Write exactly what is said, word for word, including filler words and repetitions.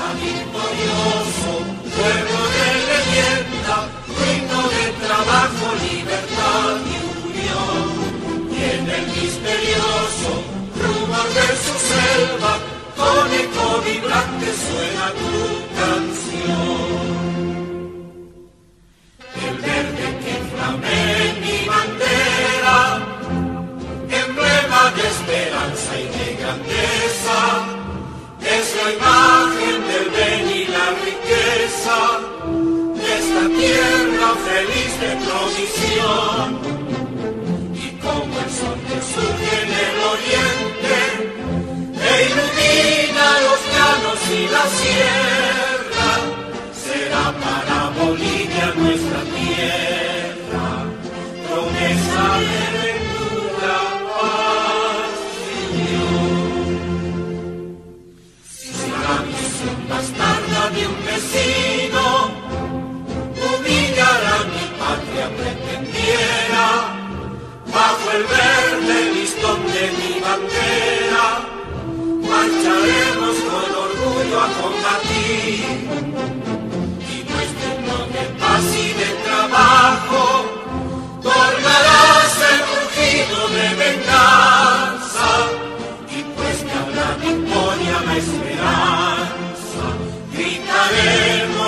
victorioso, pueblo de leyenda, digno de trabajo, libertad y unión. Y en el misterioso rumor de su selva, con eco vibrante suena tu canción. El verde que inflame mi bandera, emblema de esperanza y de grandeza, es la imagen del bien y la riqueza de esta tierra feliz de provisión. Y como el sol que surge en el oriente e ilumina los llanos y la sierra, será para Bolivia nuestra tierra, promesa de ventura, paz y unión. Si la misión bastarda de un vecino humillara mi patria pretendiera, bajo el verde listón de mi bandera, marcharemos con orgullo a combatir. Y nuestro himno de paz y de trabajo tornarás el rugido de venganza. Y pues que habrá victoria la esperanza, gritaremos